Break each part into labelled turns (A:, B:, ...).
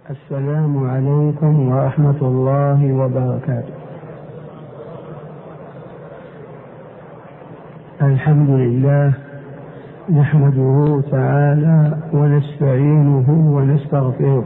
A: السلام عليكم ورحمة الله وبركاته. الحمد لله نحمده تعالى ونستعينه ونستغفره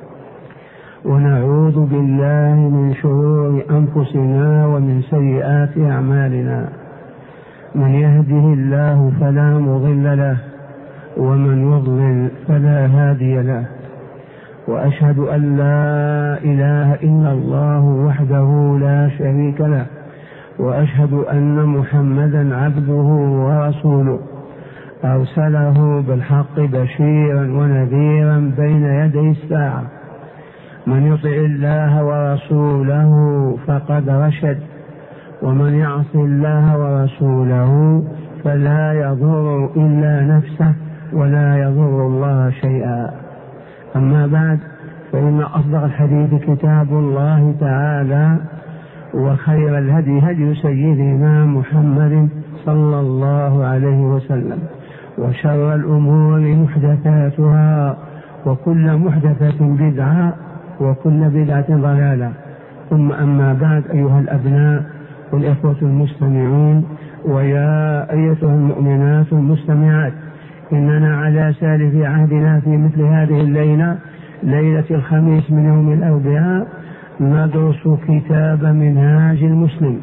A: ونعوذ بالله من شرور أنفسنا ومن سيئات أعمالنا. من يهده الله فلا مضل له ومن يضلل فلا هادي له، وأشهد أن لا إله إلا الله وحده لا شريك له، وأشهد أن محمدا عبده ورسوله أرسله بالحق بشيرا ونذيرا بين يدي الساعة. من يطع الله ورسوله فقد رشد، ومن يعص الله ورسوله فلا يضر إلا نفسه ولا يضر الله شيئا. أما بعد، فإن أصدق الحديث كتاب الله تعالى، وخير الهدي هدي سيدنا محمد صلى الله عليه وسلم، وشر الأمور محدثاتها، وكل محدثة بدعة، وكل بدعة ضلالة. ثم أما بعد، أيها الأبناء والإخوة المستمعون، ويا أيتها المؤمنات المستمعات، إننا على سالف عهدنا في مثل هذه الليلة، ليلة الخميس من يوم الأربعاء، ندرس كتاب منهاج المسلم.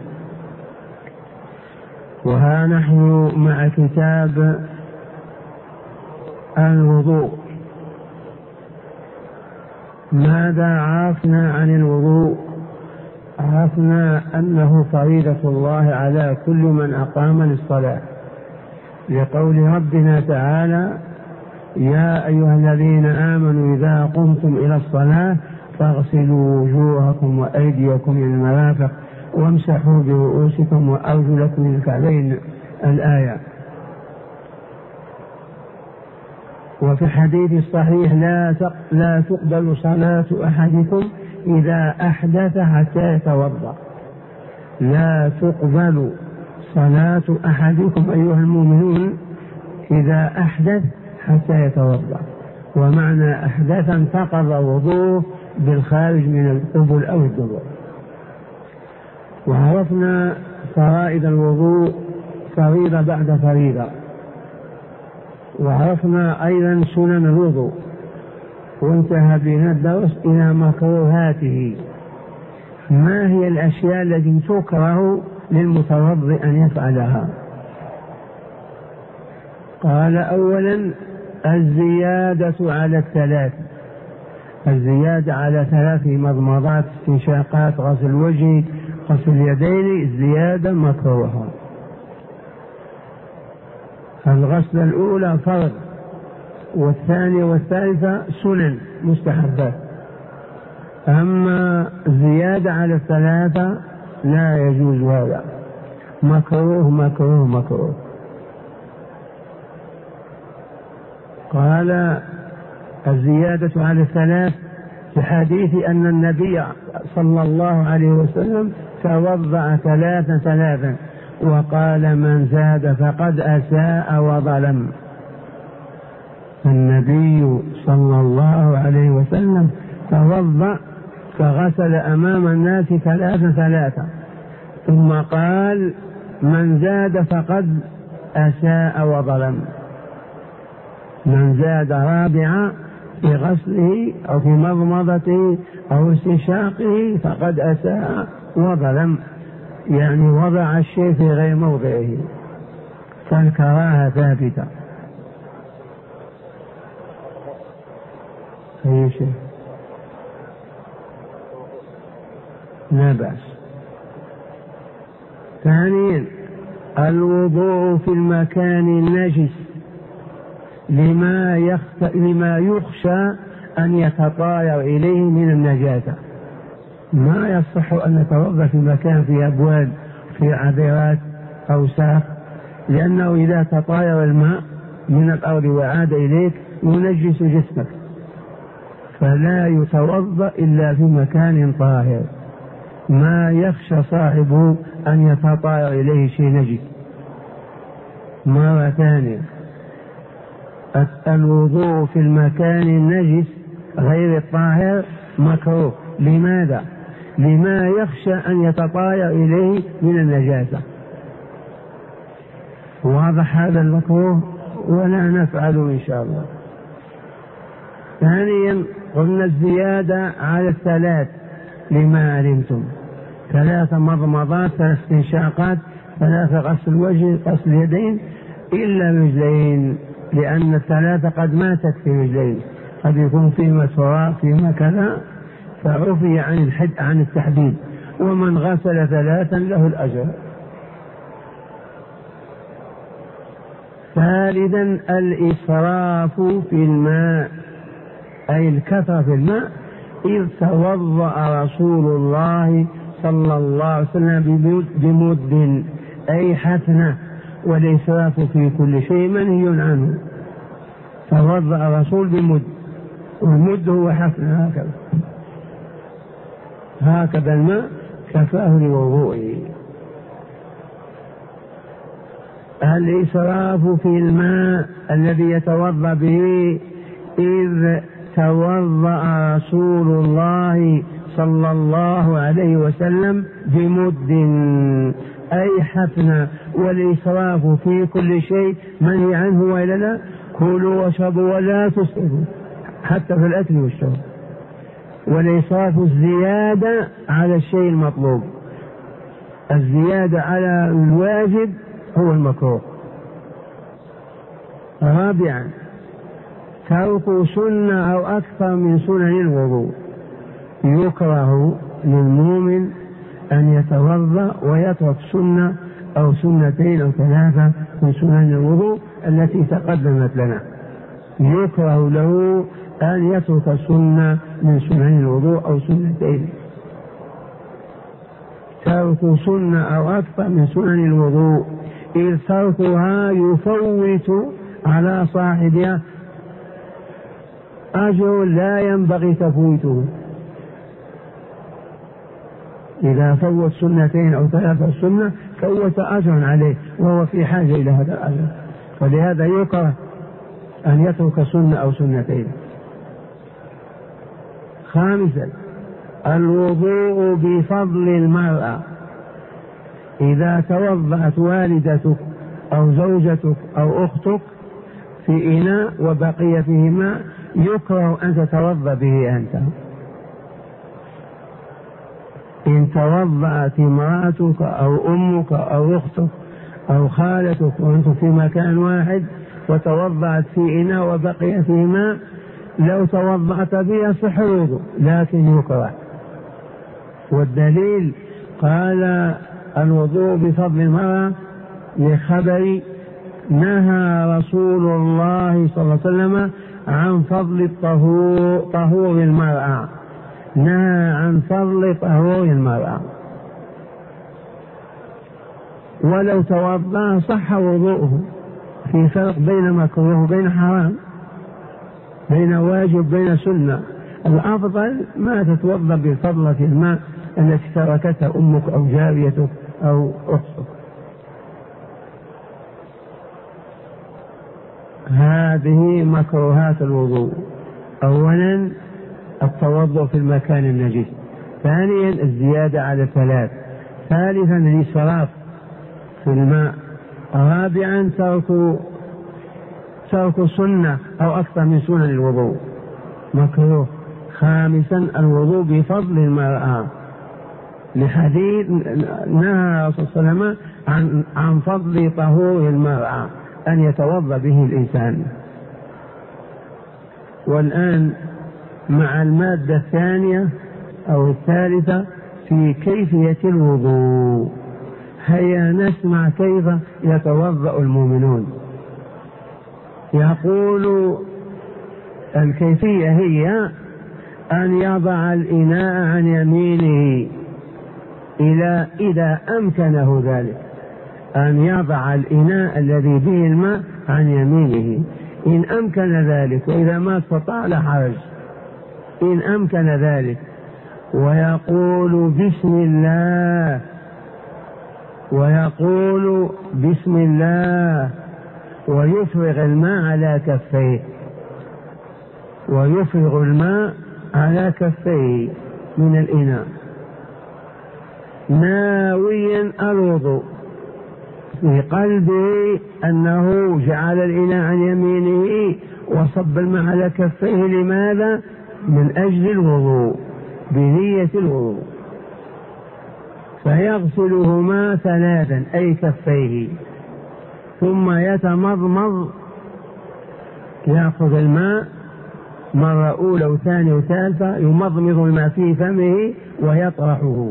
A: وها نحن مع كتاب الوضوء. ماذا عرفنا عن الوضوء؟ عرفنا أنه فريضة الله على كل من أقام للصلاة، لقول ربنا تعالى: يا أيها الذين آمنوا إذا قمتم إلى الصلاة فاغسلوا وجوهكم وأيديكم إلى المرافق وامسحوا برؤوسكم وأرجلكم إلى الكعبين، الآية. وفي الحديث الصحيح: لا تقبل صلاة أحدكم إذا أحدث حتى يتوضأ. لا تقبل صلاة أحدكم أيها المؤمنون إذا أحدث حتى يتوضأ. ومعنى أحدث انتقض وضوءه بالخارج من القبل أو الدبر. وعرفنا فرائض الوضوء فريضة بعد فريضة، وعرفنا أيضا سنن الوضوء، وانتهى بنا الدرس إلى مكروهاته. ما هي الأشياء التي تكره للمتوضئ أن يفعلها؟ قال: أولا الزيادة على الثلاث، الزيادة على 3 مضمضات، استنشاقات، غسل الوجه، غسل اليدين، الزيادة مكروهة. الغسل الأولى فرض، والثانية والثالثة سنن مستحبات. أما الزيادة على 3 لا يجوز، هذا مكروه مكروه مكروه. قال: الزيادة على 3 في حديث أن النبي صلى الله عليه وسلم توضأ 3 وقال: من زاد فقد أساء وظلم. النبي صلى الله عليه وسلم توضأ فغسل أمام الناس 3 ثم قال: من زاد فقد أساء وظلم. من زاد رابعا في غسله أو في مضمضته أو استنشاقه فقد أساء وظلم، يعني وضع الشيء في غير موضعه، فالكراهة ثابتة. أي شيء لا بأس. ثانيا الوضوء في المكان النجس لما يخشى أن يتطاير إليه من النجاسة. ما يصح أن نتوضأ في مكان فيه أبواب، في عذرات أو ساق، لأنه إذا تطاير الماء من الأرض وعاد إليك ينجس جسمك، فلا يتوضأ إلا في مكان طاهر ما يخشى صاحبه أن يتطاير إليه شيء نجس. مرة ثانية، الوضوء في المكان النجس غير الطاهر مكروه. لماذا؟ لما يخشى أن يتطاير إليه من النجاسة. واضح هذا المكروه ولا نفعله إن شاء الله. ثانيا قلنا الزيادة على الثلاث لما علمتم: 3 مضمضات، 3 استنشاقات، 3 غسل وجه، غسل يدين، إلا رجلين، لأن 3 قد ما تكفي رجلين، قد يكون فيما تراب فيما كذا، فعفي عن التحديد. ومن غسل 3 له الأجر. ثالثا الإسراف في الماء، أي الكثرة في الماء. إذ توضأ رسول الله صلى الله عليه وسلم بمد، أي حفنة، والإسراف في كل شيء منهي عنه. توضأ الرسول بمد، والمد هو حفنة هكذا الماء كفاه لوضوئه. الإسراف في الماء الذي يتوضأ به: إذ توضأ رسول الله صلى الله عليه وسلم بمد، أي حفنة. والإسراف في كل شيء منهي عنه، وإلا لا؟ كلوا واشربوا ولا تسرفوا، حتى في الأكل والشرب. والإسراف الزيادة على الشيء المطلوب، الزيادة على الواجب هو المكروه. رابعا ترك سنة أو أكثر من سنن الوضوء. يكره للمؤمن أن يتوضأ ويترك سنة أو سنتين أو 3 من سنن الوضوء التي تقدمت لنا. يكره له أن يترك سنة من سنن الوضوء أو سنتين. ترك سنة أو أكثر من سنن الوضوء، إذ تركها يفوت على صاحبها أجر لا ينبغي تفويته. إذا فوت 2 أو 3 سنة فوت أجر عليه، وهو في حاجة إلى هذا الأجر، ولهذا يكره أن يترك سنة أو سنتين. خامسا الوضوء بفضل المرأة. إذا توضأت والدتك أو زوجتك أو أختك في إناء وبقي فيه ماء، يكره أن تتوضأ به أنت. إن توضأت امرأتك أو أمك أو أختك أو خالتك وأنتم في مكان واحد وتوضأت في إناء وبقي فيه ماء، لو توضأت به يصح الوضوء، لكن يكره. والدليل قال الوضوء بفضل المرأة لخبر نهى رسول الله صلى الله عليه وسلم عن فضل طهور المرأة، نهى عن فضل طهور المرأة. ولو توضأ صح وضوءه. في فرق بين مكروه وبين حرام، بين واجب بين سنة. الأفضل ما تتوضأ بفضلة الماء التي تركتها أمك أو جاريتك أو أختك. هذه مكروهات الوضوء: أولا التوضؤ في المكان النجس، ثانيا الزيادة على 3، ثالثا الإسراف في الماء، رابعا ترك سنة أو أكثر من سنن الوضوء مكروه، خامسا الوضوء بفضل المرأة لحديث نهى الرسول صلى الله عليه وسلم عن فضل طهور المرأة أن يتوضأ به الإنسان. والآن مع المادة الثانية أو الثالثة في كيفية الوضوء. هيا نسمع كيف يتوضأ المؤمنون. يقول الكيفية هي أن يضع الإناء عن يمينه إذا أمكنه ذلك، أن يضع الإناء الذي به الماء عن يمينه إن أمكن ذلك، وإذا ما استطاع لا حرج إن أمكن ذلك. ويقول بسم الله ويفرغ الماء على كفيه. ويفرغ الماء على كفيه من الإناء ناويا الوضوء، في قلبه أنه جعل الإناء عن يمينه وصب الماء على كفيه. لماذا؟ من أجل الوضوء، بنية الوضوء. فيغسلهما 3 أي كفيه، ثم يتمضمض، يأخذ الماء مرة أولى وثانية وثالثة، يمضمض الماء في فمه ويطرحه،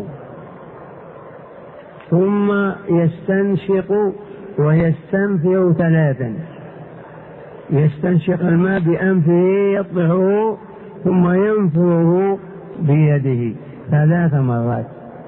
A: ثم يستنشق ويستنفر 3. يستنشق الماء بأنفه يطلعه ثم ينفره بيده 3 مرات،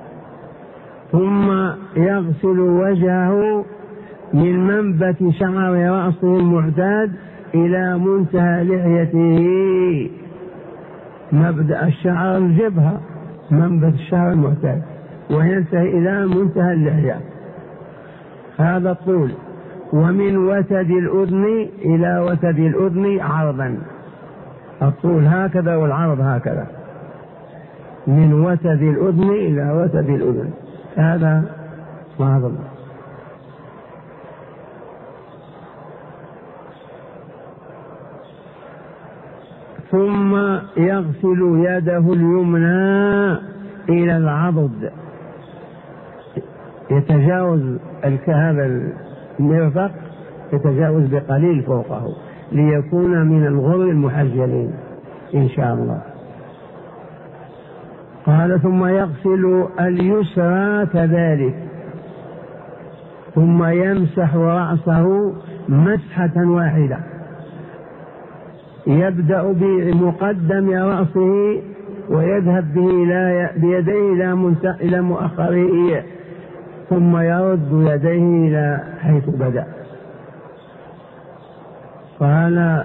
A: ثم يغسل وجهه من منبت شعر رأسه المعتاد إلى منتهى لحيته. مبدأ الشعر الجبهة، منبت الشعر المعتاد، وينتهي إلى منتهى اللحية، هذا الطول. ومن وتد الأذن إلى وتد الأذن عرضا، الطول هكذا والعرض هكذا، من وتد الأذن إلى وتد الأذن، هذا معظم. ثم يغسل يده اليمنى إلى العضد، يتجاوز هذا المرفق، يتجاوز بقليل فوقه ليكون من الغر المحجلين إن شاء الله. قال ثم يغسل اليسرى كذلك، ثم يمسح رأسه مسحة واحدة، يبدأ بمقدم رأسه ويذهب به بيديه إلى مؤخره، ثم يرد يديه إلى حيث بدأ. قال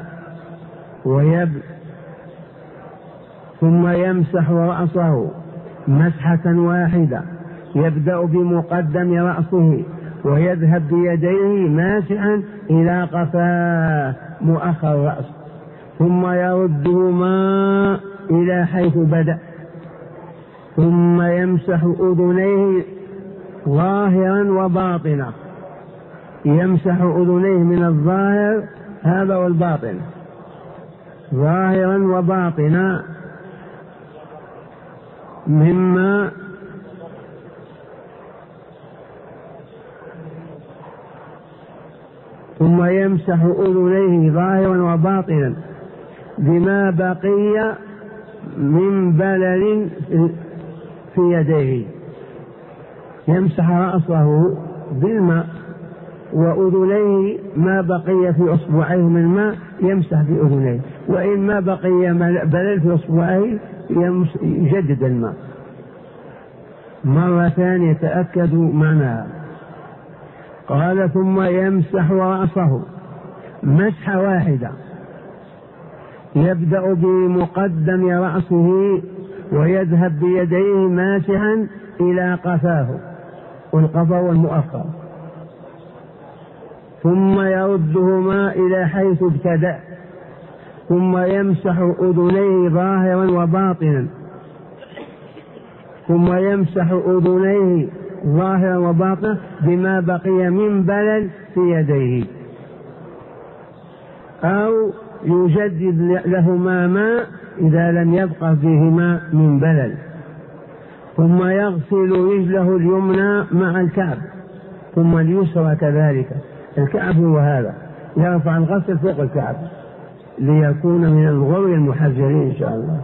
A: ثم يمسح رأسه مسحة واحدة، يبدأ بمقدم رأسه ويذهب بيديه ماسحا إلى قفاه مؤخر رأسه، ثم يردهما إلى حيث بدأ، ثم يمسح أذنيه ظاهرا وباطنا، يمسح أذنيه من الظاهر هذا والباطن، ظاهرا وباطنا مما ثم يمسح أذنيه ظاهرا وباطنا بما بقي من بلل في يديه، يمسح رأسه بالماء وأذنيه ما بقي في أصبعيه من ماء يمسح بأذنيه، وإن ما بقي بلل في أصبعيه يجدد الماء مرة ثانية تأكدوا معناها. قال ثم يمسح رأسه مسحة واحدة، يبدأ بمقدم رأسه ويذهب بيديه ماسحا إلى قفاه، والقفا والمؤخر، ثم يردهما إلى حيث ابتدأ، ثم يمسح أذنيه ظاهرا وباطنا، ثم يمسح أذنيه ظاهرا وباطنا بما بقي من بلل في يديه، أو يجدد لهما ماء إذا لم يبقى فيهما من بلل. ثم يغسل رجله اليمنى مع الكعب، ثم اليسرى كذلك، الكعب هو هذا، يرفع الغسل فوق الكعب ليكون من الغر المحجلين إن شاء الله.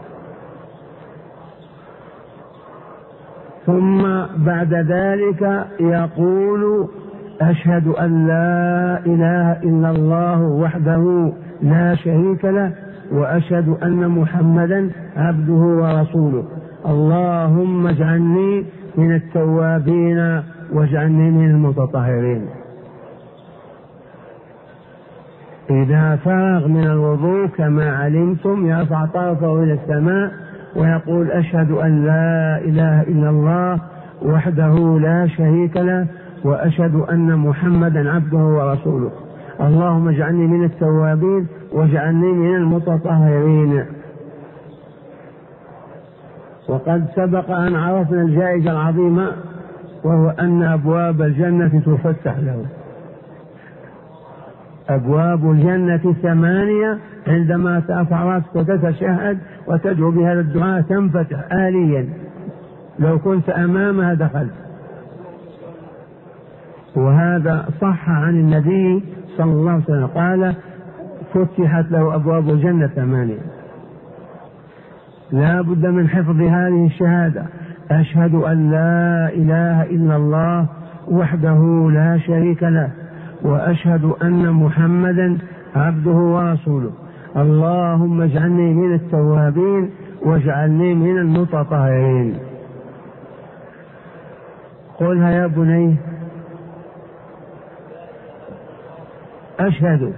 A: ثم بعد ذلك يقول أشهد أن لا إله إلا الله وحده لا شريك له، وأشهد أن محمدا عبده ورسوله، اللهم اجعلني من التوابين واجعلني من المتطهرين. إذا فرغ من الوضوء كما علمتم يرفع طرفه إلى السماء ويقول أشهد أن لا إله إلا الله وحده لا شريك له، وأشهد أن محمدا عبده ورسوله، اللهم اجعلني من التوابين واجعلني من المتطهرين. وقد سبق أن عرفنا الجائزة العظيمة، وهو أن أبواب الجنة تفتح له. أبواب الجنة 8 عندما ترفع رأسك وتتشهد وتدعو بهذا الدعاء تنفتح آليا، لو كنت أمامها دخلت. وهذا صح عن النبي صلى الله عليه وسلم قال فتحت له أبواب الجنة 8. لا بد من حفظ هذه الشهادة: أشهد أن لا إله إلا الله وحده لا شريك له، وأشهد أن محمدا عبده ورسوله، اللهم اجعلني من التوابين واجعلني من المتطهرين. قلها يا بني: أشهد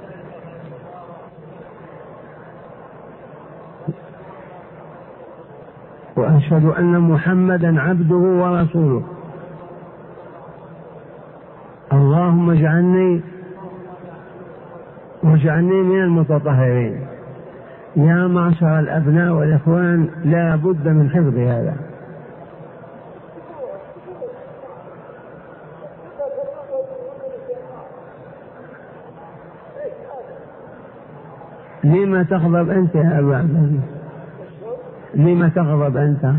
A: وأشهد أن محمدا عبده ورسوله، اللهم اجعلني واجعلني من المتطهرين. يا معشر الأبناء والإخوان، لا بد من حفظ هذا. لما تغضب أنت يا أبا عبد؟ لما تغضب أنت؟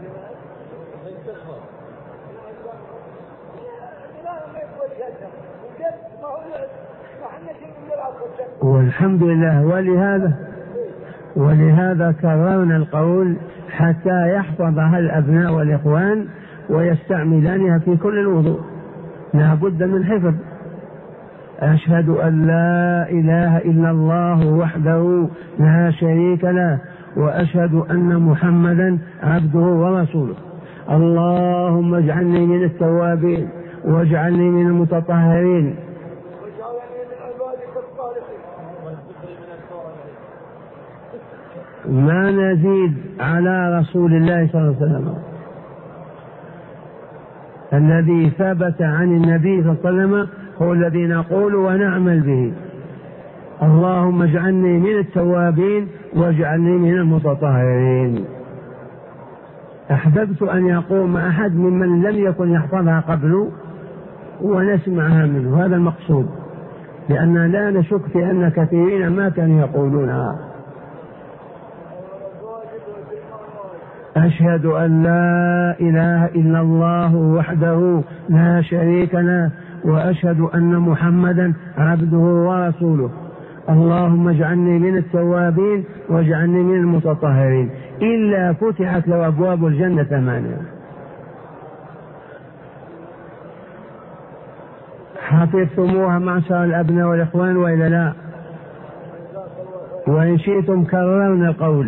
A: والحمد لله. ولهذا كررنا القول حتى يحفظها الأبناء والإخوان ويستعملانها في كل الوضوء. لا بد من حفظ: أشهد أن لا إله إلا الله وحده لا شريك له، وأشهد أن محمدا عبده ورسوله، اللهم اجعلني من التوابين واجعلني من المتطهرين. ما نزيد على رسول الله صلى الله عليه وسلم الذي ثبت عن النبي صلى الله عليه وسلم هو الذي نقول ونعمل به: اللهم اجعلني من التوابين واجعلني من المتطهرين. أحببت أن يقوم أحد ممن لم يكن يحفظها قبل ونسمعها منه، هذا المقصود، لأننا لا نشك في أن كثيرين ما كانوا يقولونها. أشهد أن لا إله إلا الله وحده لا شريك له، وأشهد أن محمدا عبده ورسوله، اللهم اجعلني من التوابين واجعلني من المتطهرين. إلا فتحت له أبواب الجنة 8. حفظتموها معشر الأبناء والإخوان وإلا لا؟ وإن شئتم كررنا القول: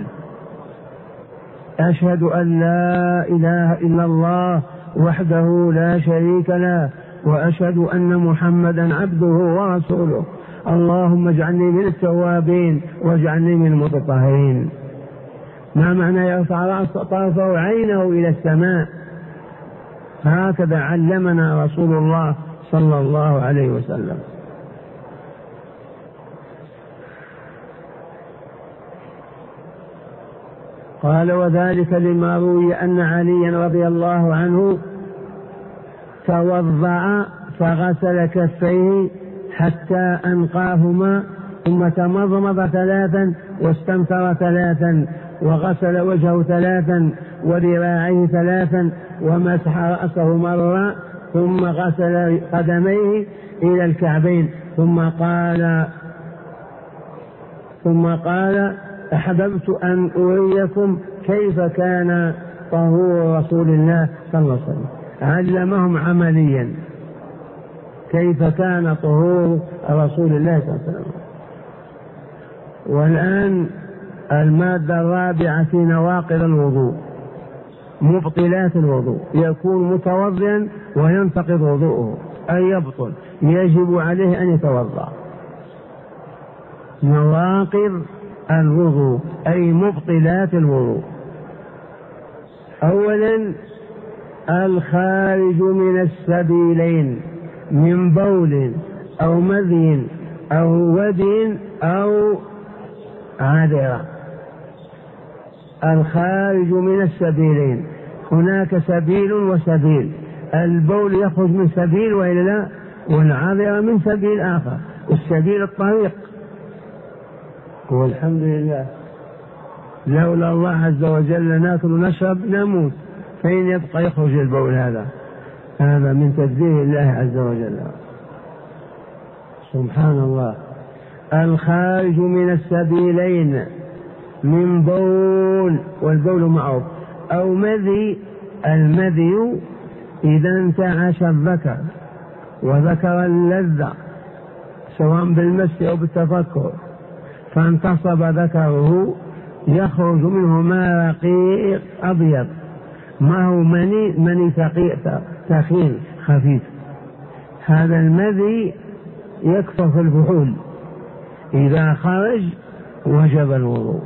A: أشهد أن لا إله إلا الله وحده لا شريك له، وأشهد أن محمدا عبده ورسوله، اللهم اجعلني من التوابين واجعلني من المتطهرين. ما معنى يرفع طرفه عينه إلى السماء؟ هكذا علمنا رسول الله صلى الله عليه وسلم. قال: وذلك لما روي أن عليا رضي الله عنه توضأ فغسل كفيه حتى أنقاهما، ثم تمضمض 3 واستنثر 3 وغسل وجهه 3 وذراعيه 3 ومسح رأسه مرة، ثم غسل قدميه إلى الكعبين، ثم قال: أحببت أن أريكم كيف كان طهور رسول الله صلى الله عليه وسلم. علمهم عمليا كيف كان طهور رسول الله صلى الله عليه وسلم. والآن المادة الرابعة في نواقض الوضوء، مبطلات الوضوء. يكون متوضئا وينتقض وضوءه أي يبطل، يجب عليه أن يتوضأ. نواقض الوضوء أي مبطلات الوضوء: أولا الخارج من السبيلين من بول أو مذي أو ودي أو عذرة. الخارج من السبيلين، هناك سبيل وسبيل، البول يخرج من سبيل وإلا لا، والعذرة من سبيل آخر، والسبيل الطريق. والحمد لله لولا الله عز وجل ناكل ونشرب نموت، فين يبقى يخرج البول؟ هذا من تدبير الله عز وجل، سبحان الله. الخارج من السبيلين من بول، والبول معروف، أو مذي. المذي إذا انتعش الذكر وذكر اللذة سواء بالمس أو بالتفكر فانتصب ذكره، يخرج منه ماء رقيق أبيض، ما هو مني ثقيل خفيف. هذا المذي يكثر في الفحول، إذا خرج وجب الوضوء.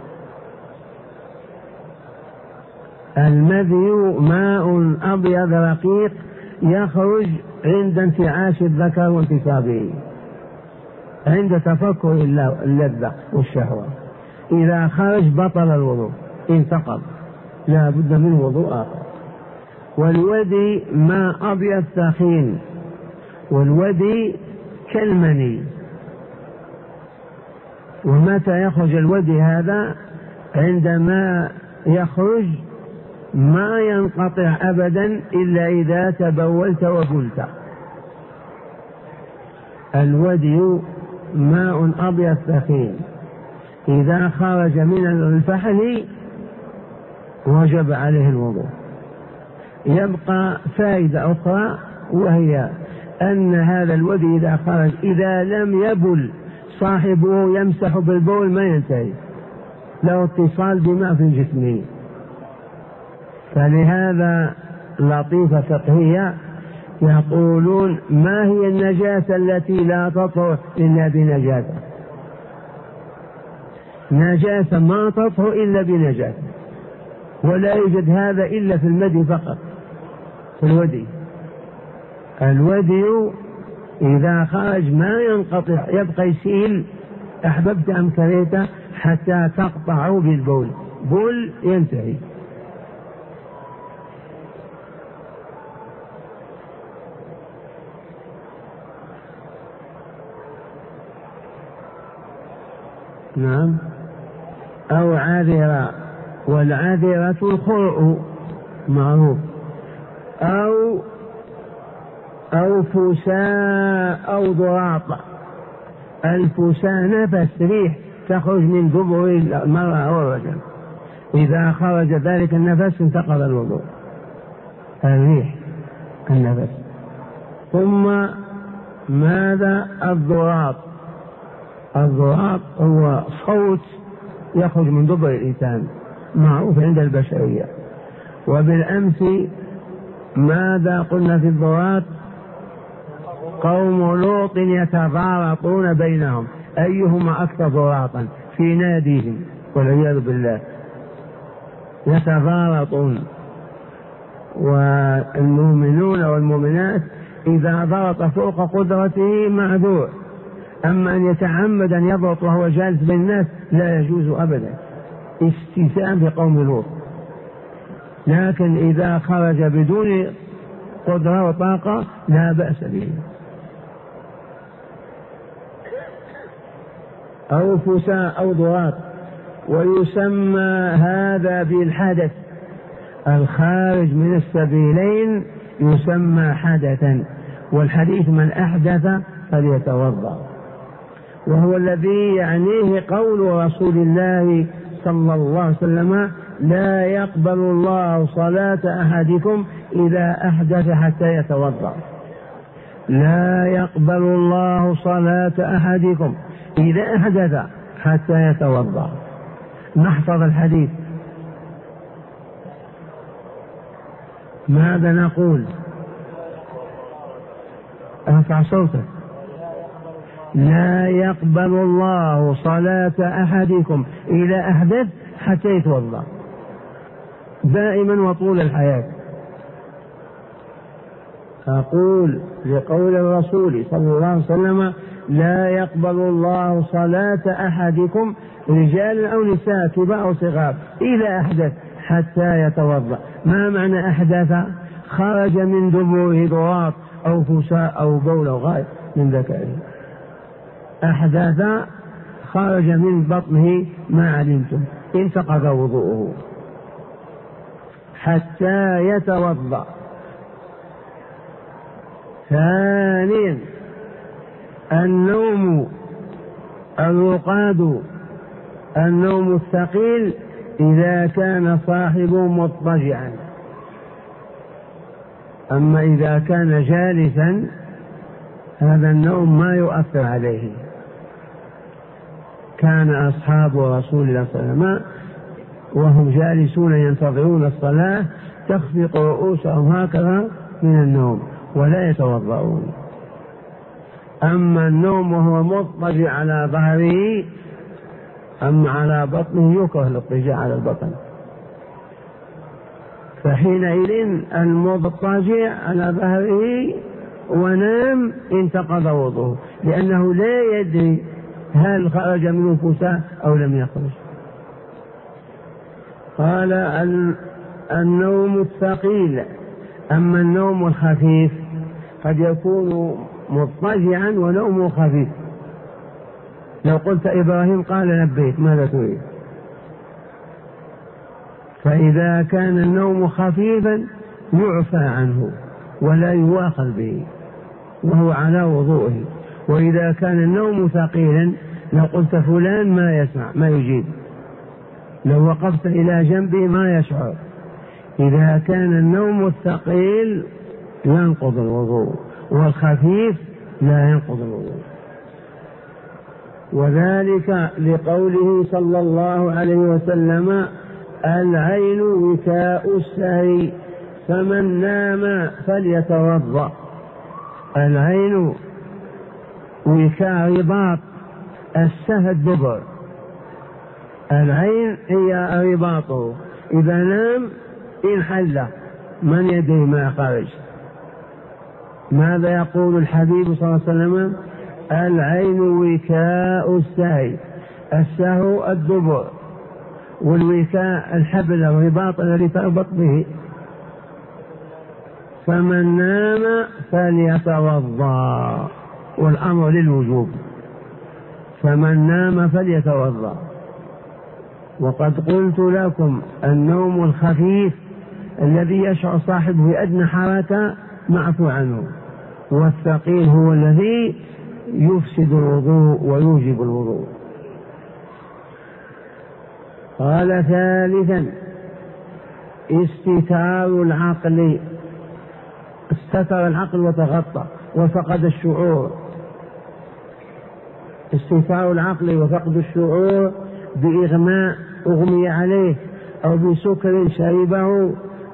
A: المذي ماء أبيض رقيق يخرج عند انتعاش الذكر وانتصابه، عند تفكر اللذة والشهوة. إذا خرج بطل الوضوء، انتقض، لا بد من وضوء آخر. والودي ماء أبيض ثخين، والودي كالمني. ومتى يخرج الودي هذا؟ عندما يخرج ما ينقطع أبدا إلا إذا تبولت وبلت. الودي ماء أبيض ثخين، إذا خرج من الفحل وجب عليه الوضوء. يبقى فائدة أخرى، وهي أن هذا الودي إذا خرج إذا لم يبل صاحبه يمسح بالبول ما ينتهي، له اتصال بماء في جسمه. فلهذا لطيفة فقهية يقولون: ما هي النجاسة التي لا تطهر إلا بنجاسة؟ نجاسة ما تطهر إلا بنجاسة، ولا يوجد هذا إلا في المدي فقط، في الودي. الودي إذا خرج ما ينقطع، يبقى يسيل أحببت أم كرهت حتى تقطعه بالبول، بول ينتهي. نعم. أو عذرة، والعذرة الخرء معروف، أو فساء أو ضراط. الفساء نفس ريح تخرج من دبر المرأة أو الرجل، إذا خرج ذلك النفس انتقض الوضوء، الريح النفس. ثم ماذا؟ الضراط. الضراط هو صوت يخرج من دبر الإنسان، معروف عند البشرية. وبالأمس ماذا قلنا في الضراط؟ قوم لوط يتضارطون بينهم أيهما أكثر ضراطا في ناديهم، والعياذ بالله، يتضارطون. والمؤمنون والمؤمنات إذا ضغط فوق قدرته معذور، أما أن يتعمد أن يضغط وهو جالس بين الناس لا يجوز أبدا، استيثاء بقوم لوط. لكن إذا خرج بدون قدرة وطاقة لا بأس به. أو فساء أو ضراط. ويسمى هذا بالحدث، الخارج من السبيلين يسمى حدثا. والحديث من أحدث فليتوضأ، وهو الذي يعنيه قول رسول الله صلى الله عليه وسلم: لا يقبل الله صلاة أحدكم إذا أحدث حتى يتوضأ. لا يقبل الله صلاة أحدكم إذا أحدث حتى يتوضأ. نحفظ الحديث. ماذا نقول؟ ارفع صوتك. لا يقبل الله صلاة أحدكم إذا أحدث حتى يتوضأ، دائما وطول الحياة. أقول لقول الرسول صلى الله عليه وسلم: لا يقبل الله صلاة أحدكم رجال أو نساء كبار أو صغار إذا أحدث حتى يتوضأ. ما معنى أحدث؟ خرج من دبره ضراط أو فساء أو بول أو غائط من ذكره. أحدث خرج من بطنه ما علمتم، انتقض وضوءه حتى يتوضأ. ثانيا النوم الرقاد، النوم الثقيل إذا كان صاحبه مضطجعا، أما إذا كان جالسا هذا النوم ما يؤثر عليه. كان أصحاب رسول الله صلى الله عليه وسلم وهم جالسون ينتظرون الصلاة تخفق رؤوسهم هكذا من النوم ولا يتوضؤون. أما النوم وهو مضطجع على ظهره أما على بطنه يكره الاضطجاع على البطن، فحينئذ المضطجع على ظهره ونام انتقض وضوءه، لأنه لا يدري هل خرج منه فساء أو لم يخرج. قال النوم الثقيل. أما النوم الخفيف قد يكون مضطجعا ونومه خفيف. لو قلت إبراهيم قال لبيك، ماذا تريد؟ فإذا كان النوم خفيفا يعفى عنه ولا يواخذ به وهو على وضوءه. وإذا كان النوم ثقيلا لو قلت فلان ما يسمع ما يجيب، لو وقفت إلى جنبه ما يشعر. إذا كان النوم الثقيل ينقض الوضوء والخفيف لا ينقض الوضوء. وذلك لقوله صلى الله عليه وسلم: العين وكاء السهي فمن نام فليتوضأ. العين وكاء رباط، السهى الدبر، العين هي رباطه، إذا نام انحل من يدري ما خرج. ماذا يقول الحبيب صلى الله عليه وسلم؟ العين وكاء السهي، السهو الدبر، والوكاء الحبل الرباط الذي تربط به. فمن نام فليتوضأ، والأمر للوجوب، فمن نام فليتوضأ. وقد قلت لكم النوم الخفيف الذي يشعر صاحبه بأدنى حركة معفو عنه، والثقيل هو الذي يفسد الوضوء ويوجب الوضوء. قال ثالثا استتار العقل، استتر العقل وتغطى وفقد الشعور. استتار العقل وفقد الشعور بإغماء أغمي عليه أو بسكر شربه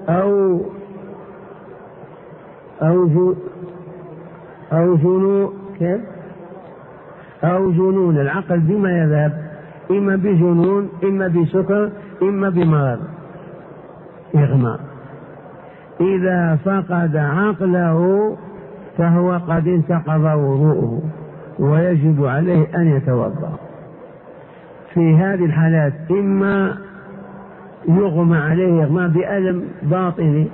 A: أو جنون. العقل بما يذهب، إما بجنون إما بسكر إما بمرض إغماء. إذا فقد عقله فهو قد انتقض وضوءه ويجب عليه أن يتوضأ. في هذه الحالات إما يغمى عليه إغماء بألم باطني،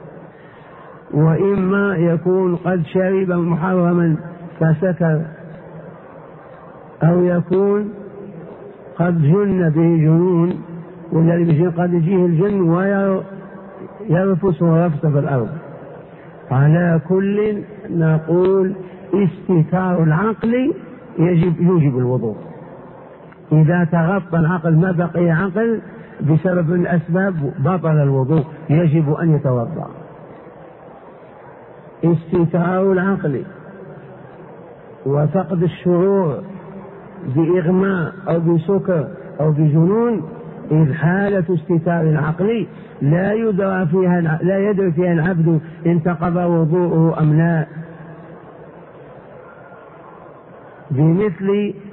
A: وإما يكون قد شرب محرما فسكر، أو يكون قد جن به جنون، والذي قد يجيه الجن ويرفس ورفس في الأرض. على كل نقول استتار العقل يوجب الوضوء. إذا تغطى العقل ما بقي عقل بسبب من الأسباب بطل الوضوء، يجب أن يتوضأ. استتار العقل وفقد الشعور بإغماء أو بسكر أو بجنون، إذ حالة استتار العقل لا يدري فيها العبد انتقض وضوءه أم لا، بمثل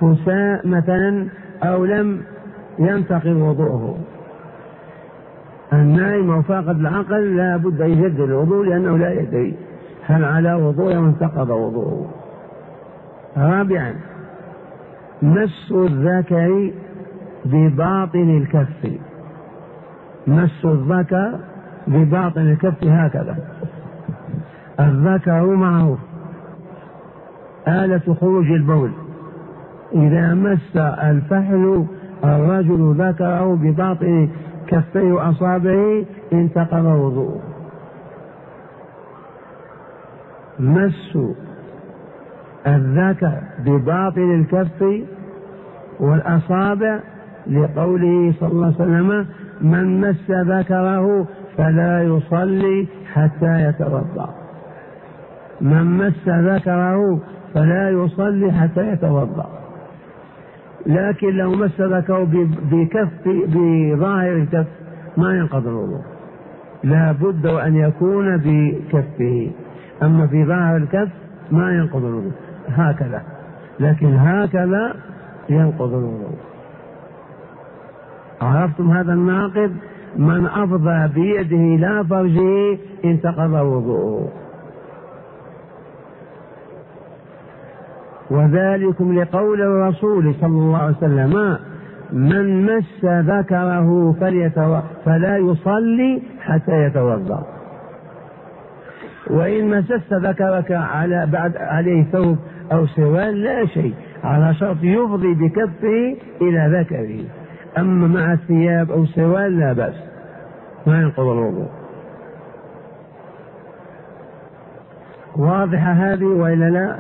A: فساء مثلا أو لم ينتقض وضوءه. النائم أو فاقد العقل لا بد أن يجدد الوضوء لأنه لا يدري هل على وضوء أو انتقض وضوءه. رابعا مس الذكر بباطن الكف. مس الذكر بباطن الكف هكذا. الذكر معروف آلة خروج البول، إذا مس الفحل الرجل ذكره بباطن كفيه وأصابعه انتقض وضوءه. مس الذكر بباطن الكف والأصابع لقوله صلى الله عليه وسلم: من مس ذكره فلا يصلي حتى يتوضأ. من مس ذكره فلا يصلي حتى يتوضأ. لكن لو مس ذكره بظاهر الكف ما ينقض الوضوء، لا بد أن يكون بكفه. أما في ظاهر الكف ما ينقض الوضوء هكذا، لكن هكذا ينقض الوضوء. عرفتم هذا الناقض؟ من أفضى بيده لا فرجه انتقض وضوءه. وذلكم لقول الرسول صلى الله عليه وسلم: من مس ذكره فلا يصلي حتى يتوضأ. وإن مسست ذكرك بعد عليه ثوب أو سوال لا شيء، على شرط يفضي بكفه إلى ذكره. أما مع الثياب أو سوال لا بأس، ما ينقض الوضوء. واضحة هذه وإلا لا؟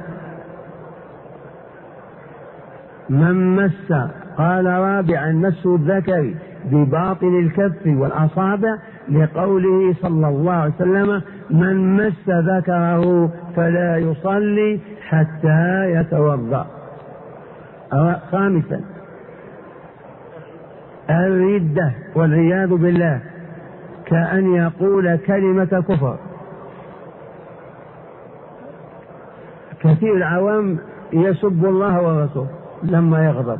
A: من مس، قال رابعا مس الذكر بباطن الكف والأصابع لقوله صلى الله عليه وسلم: من مس ذكره فلا يصلي حتى يتوضأ. خامسا الردة والعياذ بالله، كأن يقول كلمة كفر. كثير العوام يسب الله ورسوله لما يغضب،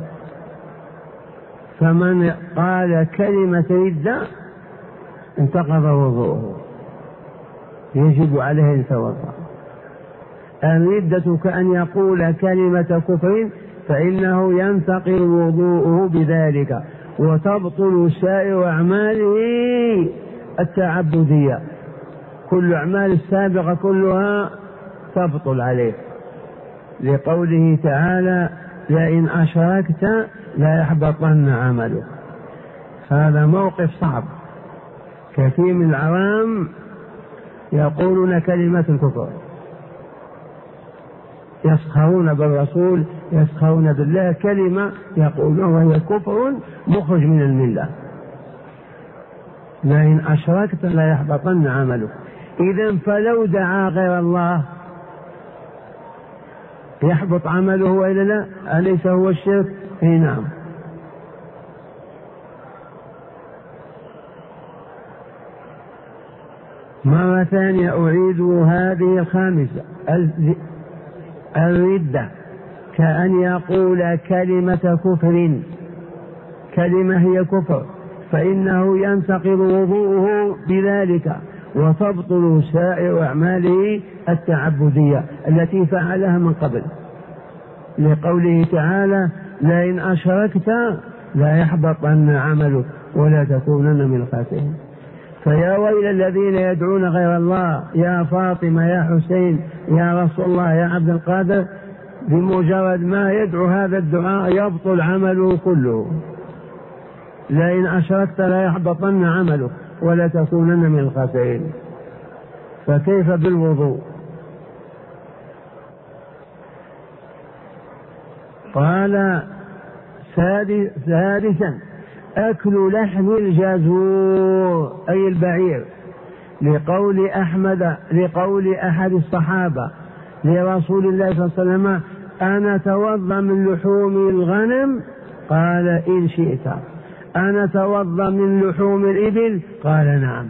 A: فمن قال كلمة ردة انتقض وضوءه، يجب عليه أن يتوضأ. الردة كأن يقول كلمة كفر فإنه ينتقض وضوءه بذلك، وتبطل سائر أعماله التعبدية. كل أعمال السابقة كلها تبطل عليه، لقوله تعالى: لئن أشركت لا يحبطن عمله. هذا موقف صعب. كثير من العوام يقولون كلمة الكفر، يسخرون بالرسول، يسخرون بالله، كلمة يقولون وهي كفر مخرج من الملة. لئن أشركت لا يحبطن عمله. إذن فلو دعا غير الله يحبط عمله وإلا لا؟ أليس هو الشرك؟ نعم. مرة ثانية أعيد هذه الخامسة: الردة كأن يقول كلمة كفر، كلمة هي كفر، فإنه ينتقض وضوءه بذلك، وتبطل سائر أعماله التعبدية التي فعلها من قبل، لقوله تعالى: لئن أشركت لا يحبطن عملك ولا تكونن من الخاسرين. فيا ويل الذين يدعون غير الله، يا فاطمة، يا حسين، يا رسول الله، يا عبد القادر، بمجرد ما يدعو هذا الدعاء يبطل عمله كله. لئن أشركت لا يحبطن عملك ولا تكونن من الخاسرين. فكيف بالوضوء؟ قال سادسا أكل لحم الجزور أي البعير، لقول أحد الصحابة لرسول الله صلى الله عليه وسلم: أنا أتوضأ من لحوم الغنم؟ قال: إن شئت. أنا أتوضأ من لحوم الإبل؟ قال: نعم.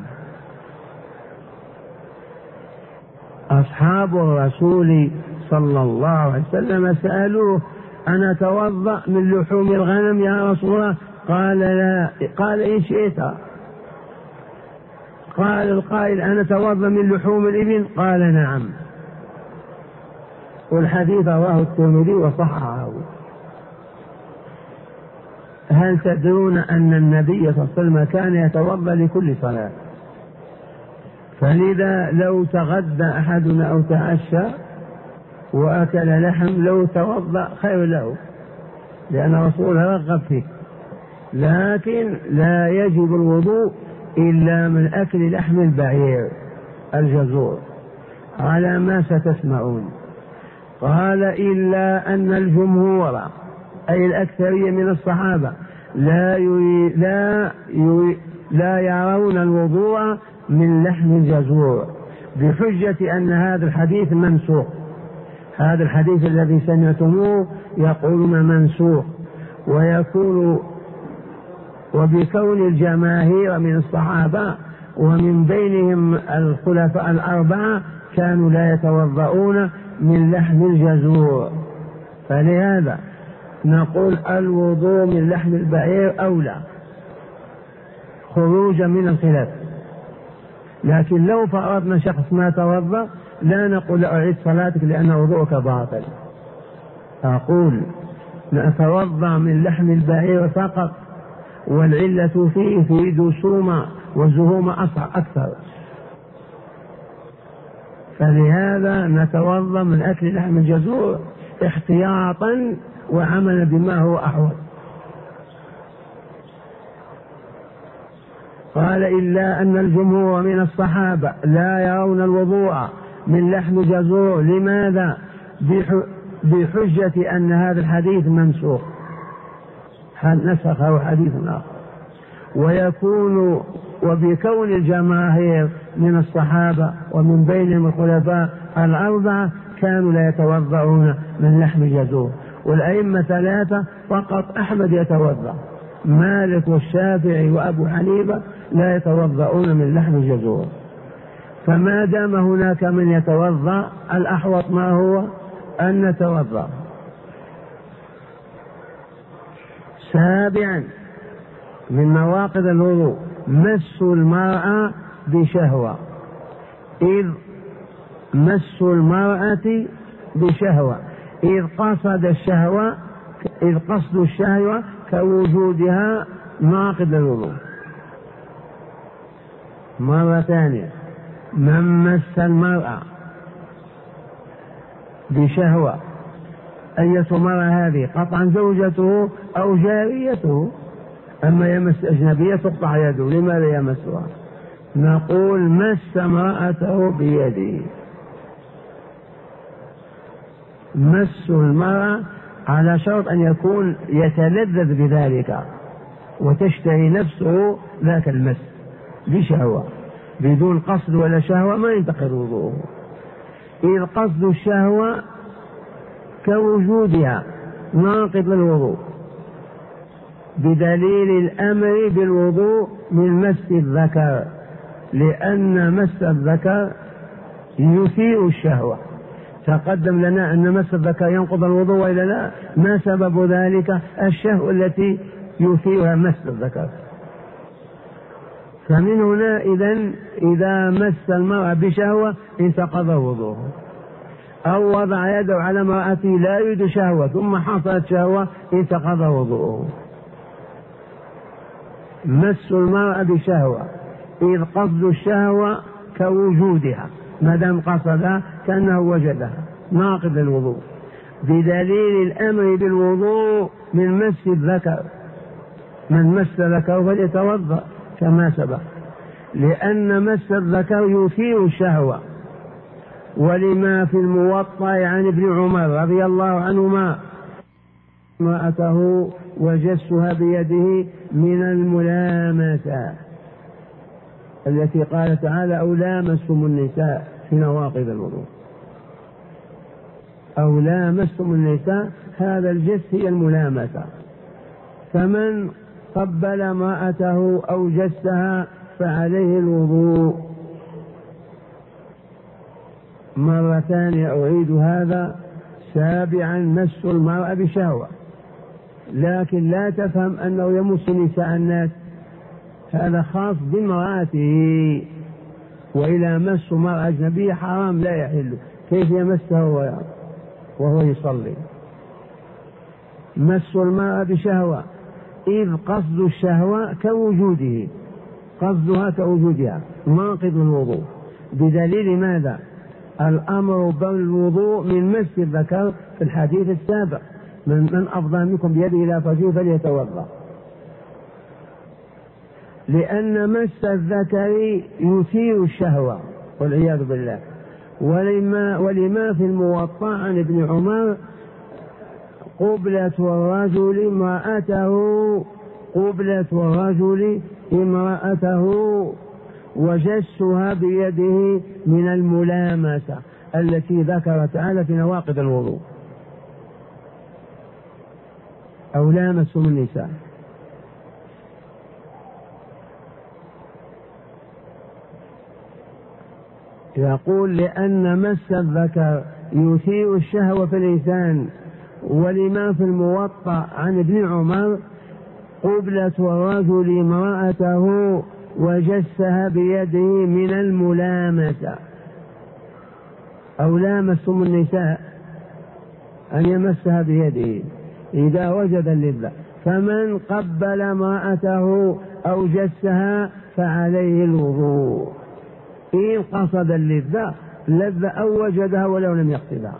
A: أصحاب الرسول صلى الله عليه وسلم سألوه: أنا أتوضأ من لحوم الغنم يا رسول الله؟ قال: لا. قال: إن شئت. قال القائل أنا أتوضأ من لحوم الإبل؟ قال نعم. والحديث رواه الترمذي وصححه. هل تدرون أن النبي صلى الله عليه وسلم كان يتوضأ لكل صلاة؟ فلذا لو تغدى أحدنا أو تعشى وأكل لحم لو توضأ خير له، لأن الرسول رغب فيه. لكن لا يجب الوضوء إلا من أكل لحم البعير الجزور على ما ستسمعون. قال إلا أن الجمهور أي الأكثرية من الصحابة لا يرون الوضوء من لحم الجزور بحجة أن هذا الحديث منسوخ. هذا الحديث الذي سمعتموه يقولون منسوخ، وبكون الجماهير من الصحابة ومن بينهم الخلفاء الأربعة كانوا لا يتوضؤون من لحم الجزور، فلهذا نقول الوضوء من لحم البعير أولى خروجا من الخلاف. لكن لو فرضنا شخص ما توضأ لا نقول أعيد صلاتك لأن وضوءك باطل. أقول نتوضأ من لحم البعير فقط، والعلة فيه دسومة وزهومة أكثر، فلهذا نتوضأ من أكل لحم الجزور احتياطا وعملا بما هو أحوط. قال إلا أن الجمهور من الصحابة لا يرون الوضوء من لحم الجزور. لماذا؟ بحجة أن هذا الحديث منسوخ، نسخه حديث آخر. وبكون الجماهير من الصحابة ومن بينهم الخلفاء الأربعة كانوا لا يتوضؤون من لحم الجزور، والأئمة ثلاثة فقط أحمد يتوضأ، مالك والشافعي وأبو حنيفة لا يتوضؤون من لحم الجزور. فما دام هناك من يتوضأ الأحوط ما هو أن نتوضأ. سابعا من نواقض الوضوء مس المرأة بشهوة، إذ مس المرأة بشهوة إذ قصد الشهوة كوجودها ناقض الوضوء. مرة ثانية، من مس المرأة بشهوة أية مرة هذه؟ قطعا زوجته أو جاريته. أما يمس أجنبية تقطع يده، لماذا يمسها؟ نقول مس امرأته بيده. مس المرأة على شرط أن يكون يتلذذ بذلك وتشتهي نفسه ذاك المس بشهوة، بدون قصد ولا شهوة ما ينتقض وضوءه. إذ قصد الشهوة كوجودها ناقض الوضوء، بدليل الأمر بالوضوء من مس الذكر، لأن مس الذكر يثير الشهوة. تقدم لنا أن مس الذكر ينقض الوضوء وإلا لا؟ ما سبب ذلك؟ الشهوة التي يثيرها مس الذكر. فمن هنا إذا مس المرأة بشهوة انتقض وضوءه، أو وضع يده على امرأته لا يريد شهوة ثم حصلت شهوة انتقض وضوءه. مس المرأة بشهوة إذ قصد الشهوة كوجودها، ما دام قصدها كأنه وجدها ناقض الوضوء، بدليل الأمر بالوضوء من مس الذكر. من مس ذكره فليتوضأ كما سبق، لأن مس الذكر يثير الشهوة. ولما في الموطأ عن ابن عمر رضي الله عنهما امرأته وجسها بيده من الملامسة التي قال تعالى أو لامستم النساء في نواقض الوضوء. أو لامستم النساء، هذا الجس هي الملامسة. فمن قبل امرأته أو جسها فعليه الوضوء. مرة ثانية أعيد هذا. سابعا مس المرأة بشهوة، لكن لا تفهم أنه يمس نساء الناس، هذا خاص بامرأته وإلى مس مرأة أجنبية حرام لا يحل، كيف يمسها وهو يصلي؟ مس المرأة بشهوة، إذ قصد الشهوة كوجوده، قصدها كوجودها ناقض الوضوء، بدليل ماذا؟ الأمر بالوضوء من مس الذكر في الحديث السابق: من أفضى منكم بيده إلى فرجه فليتوضأ. لأن مس الذكر يثير الشهوة والعياذ بالله. ولما في الموطأ عن ابن عمر: قبلة الرجل امرأته وجسها بيده من الملامسة التي ذكر تعالى في نواقض الوضوء، أو لامسهم النساء. يقول: لأن مس الذكر يثير الشهوة في الإنسان. ولما في الموطأ عن ابن عمر: قبلة الرجل امرأته وجسها بيده من الملامسة، أو لامسهم النساء أن يمسها بيده إذا وجد اللذة. فمن قبل امرأته أو جسها فعليه الوضوء إن قصد اللذة أو وجدها ولو لم يقصدها.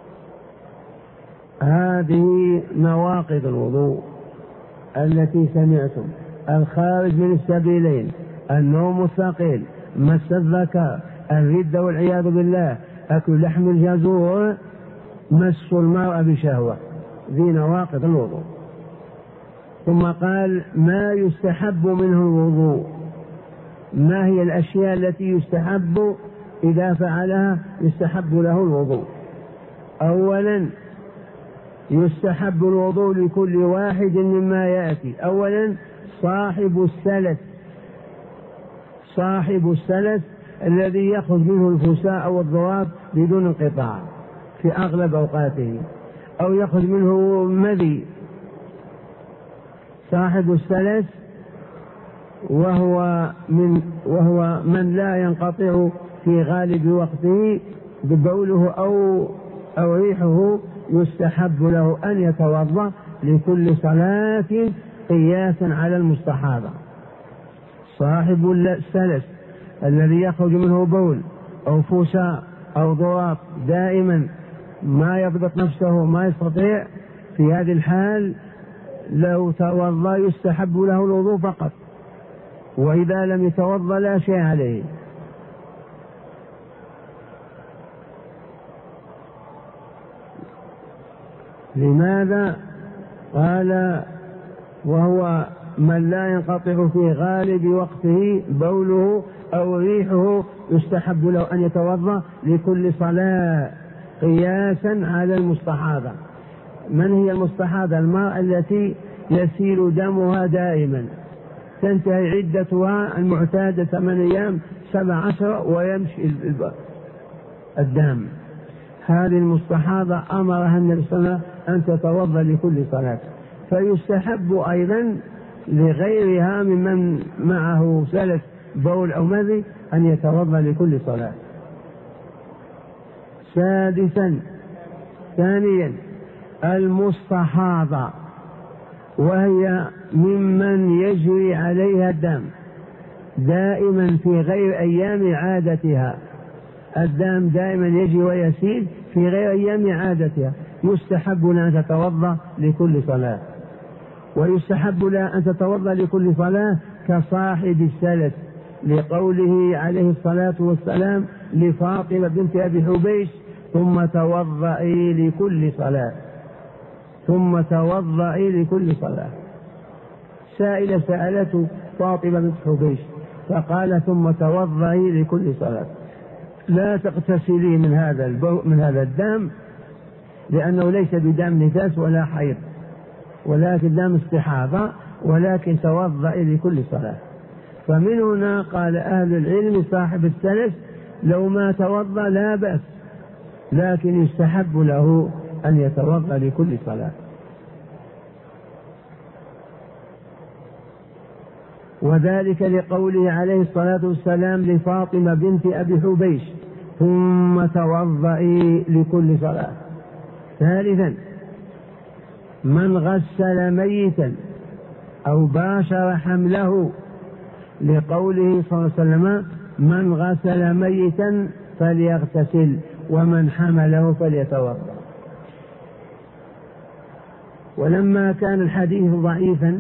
A: هذه نواقض الوضوء التي سمعتم: الخارج من السبيلين، النوم الثقيل، مس الذكر، الردة والعياذ بالله، أكل لحم الجزور، مس المرأة بشهوة، ذي نواقض الوضوء. ثم قال: ما يستحب منه الوضوء. ما هي الأشياء التي يستحب إذا فعلها يستحب له الوضوء؟ أولا يستحب الوضوء لكل واحد مما يأتي. أولا صاحب السلس الذي يخرج منه الفساء أو الضراب بدون انقطاع في أغلب أوقاته، أو يخرج منه مذي. صاحب السلس وهو من لا ينقطع في غالب وقته ببوله أو ريحه، يستحب له أن يتوضأ لكل صلاة قياسا على المستحاضة. صاحب السلس الذي يخرج منه بول أو فساء أو ضراب دائما ما يضبط نفسه ما يستطيع، في هذه الحال لو توضأ يستحب له الوضوء فقط، وإذا لم يتوضأ لا شيء عليه. لماذا؟ قال: وهو من لا ينقطع في غالب وقته بوله أو ريحه يستحب له أن يتوضأ لكل صلاة قياسا على المستحاضة. من هي المستحاضة؟ المرأة التي يسيل دمها دائما، تنتهي عدتها المعتادة 8 أيام 17 ويمشي الدم. هذه المستحاضة أمرها النبي صلى الله عليه وسلم أن تتوضأ لكل صلاة. فيستحب أيضا لغيرها ممن معه سلس بول أو مذي أن يتوضأ لكل صلاة. ثانيا المستحاضة، وهي ممن يجري عليها الدم دائما في غير أيام عادتها. الدم دائما يجري ويسيل في غير أيام عادتها، يستحب لها أن تتوضأ لكل صلاة. ويستحب لها أن تتوضأ لكل صلاة كصاحب السلس، لقوله عليه الصلاة والسلام لفاطمة بنت أبي حبيش: ثم توضئي لكل صلاة. سائلة سألته فاطمة بنت حبيش فقال: ثم توضئي لكل صلاة. لا تغتسلي من هذا الدم، لأنه ليس بدم نفاس ولا حيض، ولكن دم استحاضة، ولكن توضئي لكل صلاة. فمن هنا قال أهل العلم: صاحب السلس لو ما توضأ لا بأس، لكن يستحب له أن يتوضأ لكل صلاة. وذلك لقوله عليه الصلاة والسلام لفاطمة بنت أبي حبيش: ثم توضئي لكل صلاة. ثالثا: من غسل ميتا أو باشر حمله، لقوله صلى الله عليه وسلم: من غسل ميتا فليغتسل ومن حمله فليتوضأ. ولما كان الحديث ضعيفا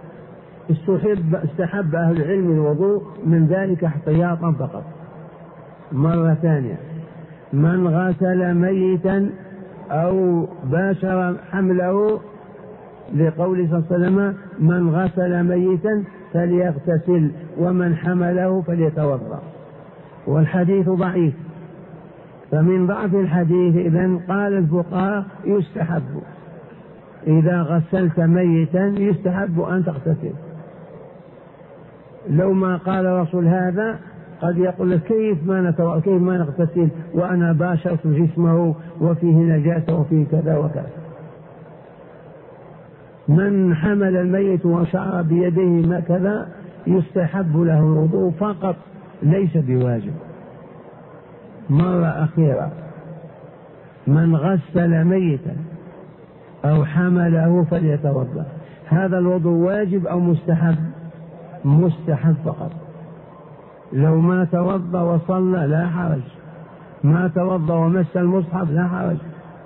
A: استحب أهل العلم الوضوء من ذلك احتياطا فقط. مرة ثانية: من غسل ميتا أو باشر حمله، لقول صلى الله عليه وسلم: من غسل ميتا فليغتسل ومن حمله فليتوضأ. والحديث ضعيف، فمن ضعف الحديث إذن قال الفقهاء: يستحب إذا غسلت ميتا يستحب أن تغتسل. لو ما قال رسول هذا قد يقول لك: كيف ما نغتسل وأنا باشرت جسمه وفيه نجاسة وفيه كذا وكذا. من حمل الميت وشعر بيده ما كذا يستحب له الوضوء فقط، ليس بواجب. مرة أخيرة: من غسل ميتا أو حمله فليتوضأ. هذا الوضوء واجب أو مستحب؟ مستحب فقط. لو ما توضأ وصلى لا حرج، ما توضأ ومس المصحف لا حرج،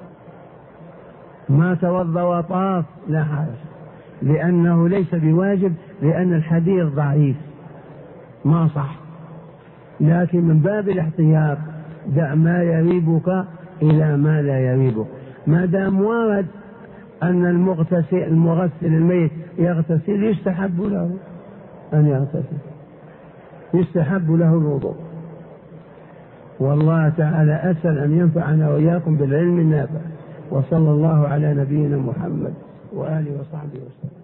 A: ما توضأ وطاف لا حرج، لأنه ليس بواجب، لأن الحديث ضعيف ما صح. لكن من باب الاحتياط دع ما يريبك إلى ما لا يريبك. ما دام ورد أن المغسل الميت يغتسل يستحب له أن يغتسل، يستحب له الوضوء. والله تعالى أسأل أن ينفعنا وإياكم بالعلم النافع. وصلى الله على نبينا محمد وآله وصحبه وسلم.